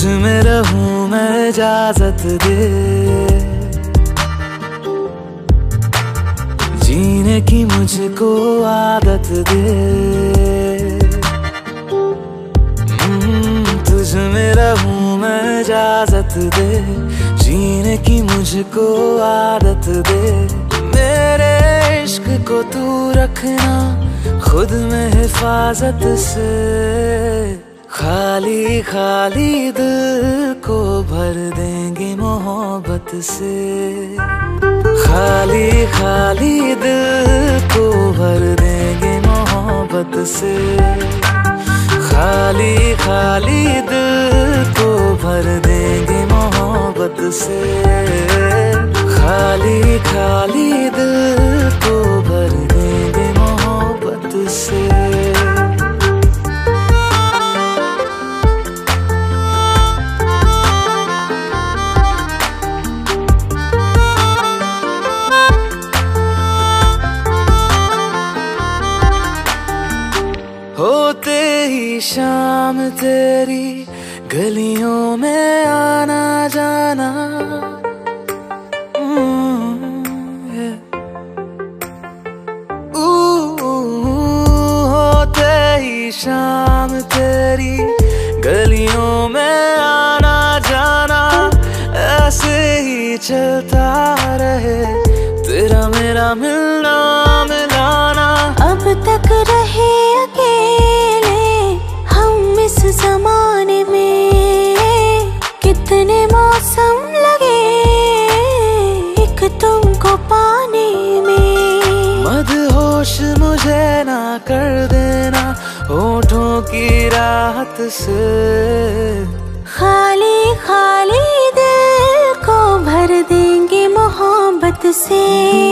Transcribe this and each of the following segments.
तुझ में रहूं मैं, इजाजत दे जीने की मुझको आदत दे। तुझ में रहूं मैं, इजाजत दे जीने की मुझको आदत दे। मेरे इश्क को तू रखना खुद में हिफाजत से, खाली खाली दिल को भर देंगे मोहब्बत से। खाली खाली दिल को भर देंगे मोहब्बत से। खाली खाली दिल को भर देंगे मोहब्बत से। खाली खाली दिल को भर देंगे मोहब्बत से। होते ही शाम तेरी गलियों में आना जाना, होते ही शाम तेरी गलियों में आना जाना। ऐसे ही चलता रहे तेरा मेरा मिलना मिलाना। अब तक रहे अकेले हम इस जमाने में, कितने मौसम लगे एक तुमको पाने में। मदहोश मुझे ना कर देना होठों की राहत से। खाली खाली दिल को भर देंगे मोहब्बत से।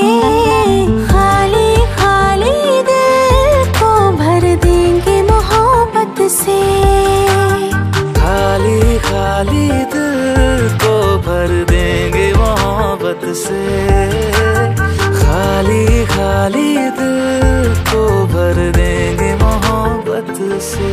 खाली खाली दिल को भर देंगे मोहब्बत से। खाली खाली दिल को भर देंगे मोहब्बत से। खाली खाली दिल को भर देंगे मोहब्बत से।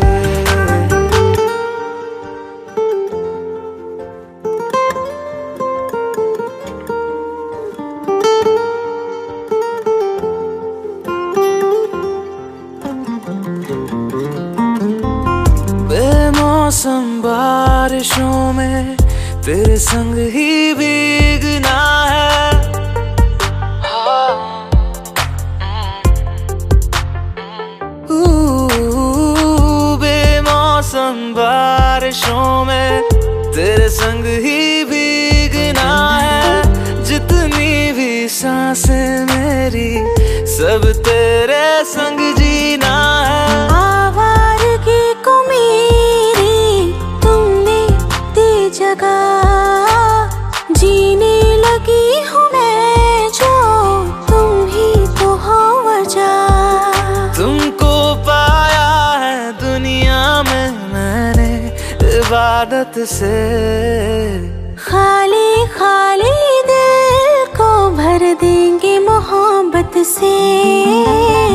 बेमौसम बारिशों में तेरे संग ही भीगना है। बेमौसम बारिशों में तेरे संग ही भीगना है। जितनी भी सांसें मेरी सब तेरे संग जीना है। आवारगी को मेरी तुमने दी जगह, जीने लगी हूँ मैं जो तुम ही तो हो वजह। तुमको पाया है दुनिया में मैंने इबादत से। खाली खाली दिल को भर देंगे मोहब्बत से।